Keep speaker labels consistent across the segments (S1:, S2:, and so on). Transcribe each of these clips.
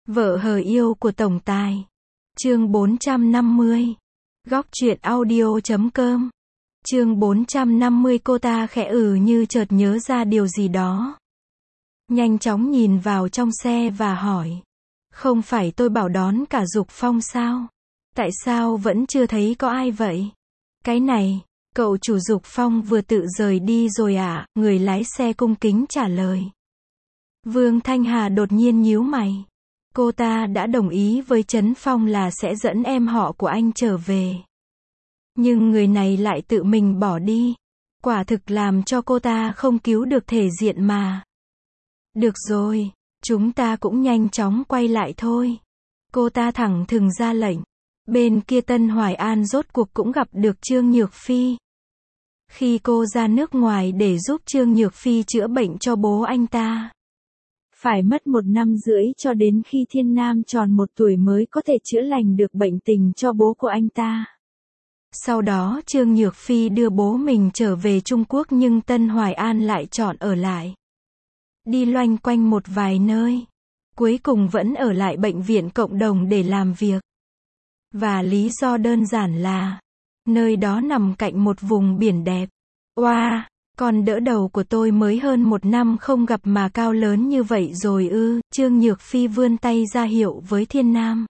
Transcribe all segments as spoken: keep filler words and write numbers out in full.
S1: Vợ hờ yêu của tổng tài. Chương bốn trăm năm mươi. Góc truyện audio chấm com. Chương bốn trăm năm mươi. Cô ta khẽ ừ như chợt nhớ ra điều gì đó. Nhanh chóng nhìn vào trong xe và hỏi. Không phải tôi bảo đón cả Dục Phong sao? Tại sao vẫn chưa thấy có ai vậy? Cái này, cậu chủ Dục Phong vừa tự rời đi rồi à? Người lái xe cung kính trả lời. Vương Thanh Hà đột nhiên nhíu mày. Cô ta đã đồng ý với Trấn Phong là sẽ dẫn em họ của anh trở về. Nhưng người này lại tự mình bỏ đi. Quả thực làm cho cô ta không cứu được thể diện mà. Được rồi, chúng ta cũng nhanh chóng quay lại thôi. Cô ta thẳng thừng ra lệnh. Bên kia Tân Hoài An rốt cuộc cũng gặp được Trương Nhược Phi. Khi cô ra nước ngoài để giúp Trương Nhược Phi chữa bệnh cho bố anh ta, phải mất một năm rưỡi cho đến khi Thiên Nam tròn một tuổi mới có thể chữa lành được bệnh tình cho bố của anh ta. Sau đó Trương Nhược Phi đưa bố mình trở về Trung Quốc nhưng Tân Hoài An lại chọn ở lại. Đi loanh quanh một vài nơi. Cuối cùng vẫn ở lại bệnh viện cộng đồng để làm việc. Và lý do đơn giản là, nơi đó nằm cạnh một vùng biển đẹp. Oa! Wow, con đỡ đầu của tôi mới hơn một năm không gặp mà cao lớn như vậy rồi ư? Trương Nhược Phi vươn tay ra hiệu với Thiên Nam.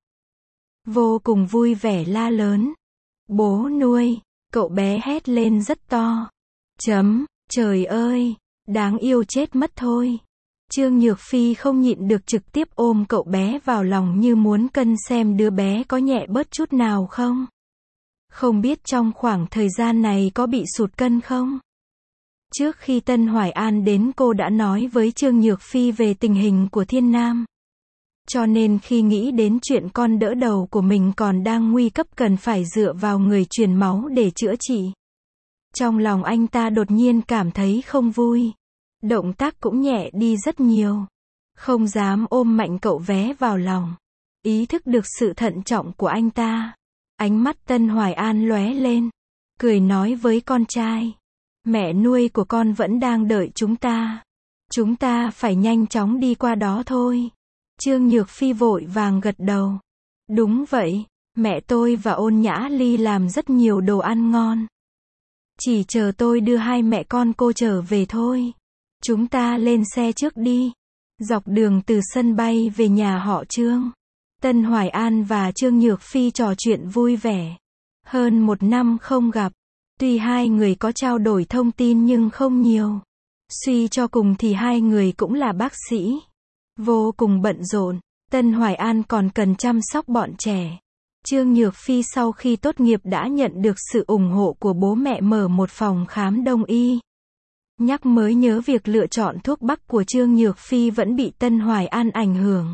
S1: Vô cùng vui vẻ la lớn. Bố nuôi! Cậu bé hét lên rất to. Chấm, trời ơi! Đáng yêu chết mất thôi. Trương Nhược Phi không nhịn được trực tiếp ôm cậu bé vào lòng như muốn cân xem đứa bé có nhẹ bớt chút nào không. Không biết trong khoảng thời gian này có bị sụt cân không? Trước khi Tân Hoài An đến cô đã nói với Trương Nhược Phi về tình hình của Thiên Nam. Cho nên khi nghĩ đến chuyện con đỡ đầu của mình còn đang nguy cấp cần phải dựa vào người truyền máu để chữa trị, trong lòng anh ta đột nhiên cảm thấy không vui. Động tác cũng nhẹ đi rất nhiều. Không dám ôm mạnh cậu bé vào lòng. Ý thức được sự thận trọng của anh ta. Ánh mắt Tân Hoài An lóe lên. Cười nói với con trai. Mẹ nuôi của con vẫn đang đợi chúng ta. Chúng ta phải nhanh chóng đi qua đó thôi. Trương Nhược Phi vội vàng gật đầu. Đúng vậy, mẹ tôi và Ôn Nhã Ly làm rất nhiều đồ ăn ngon. Chỉ chờ tôi đưa hai mẹ con cô trở về thôi. Chúng ta lên xe trước đi. Dọc đường từ sân bay về nhà họ Trương, Tân Hoài An và Trương Nhược Phi trò chuyện vui vẻ. Hơn một năm không gặp. Tuy hai người có trao đổi thông tin nhưng không nhiều. Suy cho cùng thì hai người cũng là bác sĩ. Vô cùng bận rộn. Tân Hoài An còn cần chăm sóc bọn trẻ. Trương Nhược Phi sau khi tốt nghiệp đã nhận được sự ủng hộ của bố mẹ mở một phòng khám đông y. Nhắc mới nhớ việc lựa chọn thuốc bắc của Trương Nhược Phi vẫn bị Tân Hoài An ảnh hưởng.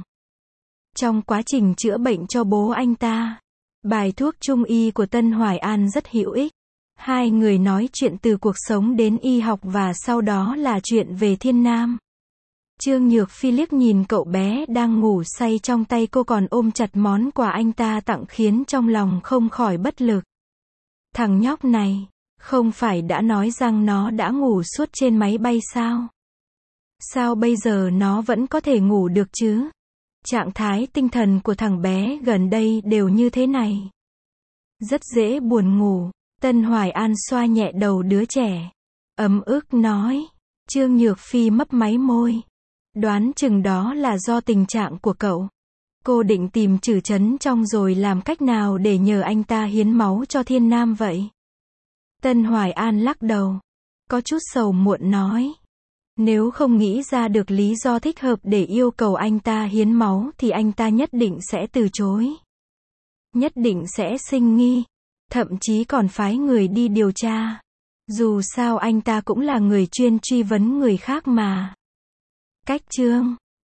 S1: Trong quá trình chữa bệnh cho bố anh ta, bài thuốc trung y của Tân Hoài An rất hữu ích. Hai người nói chuyện từ cuộc sống đến y học và sau đó là chuyện về Thiên Nam. Trương Nhược Phi liếc nhìn cậu bé đang ngủ say trong tay cô còn ôm chặt món quà anh ta tặng khiến trong lòng không khỏi bất lực. Thằng nhóc này, không phải đã nói rằng nó đã ngủ suốt trên máy bay sao? Sao bây giờ nó vẫn có thể ngủ được chứ? Trạng thái tinh thần của thằng bé gần đây đều như thế này. Rất dễ buồn ngủ. Tân Hoài An xoa nhẹ đầu đứa trẻ. Ấm ức nói. Trương Nhược Phi mấp máy môi. Đoán chừng đó là do tình trạng của cậu. Cô định tìm Trử Trấn Trong rồi làm cách nào để nhờ anh ta hiến máu cho Thiên Nam vậy? Tân Hoài An lắc đầu. Có chút sầu muộn nói. Nếu không nghĩ ra được lý do thích hợp để yêu cầu anh ta hiến máu thì anh ta nhất định sẽ từ chối. Nhất định sẽ sinh nghi. Thậm chí còn phái người đi điều tra. Dù sao anh ta cũng là người chuyên truy vấn người khác mà. Cách chương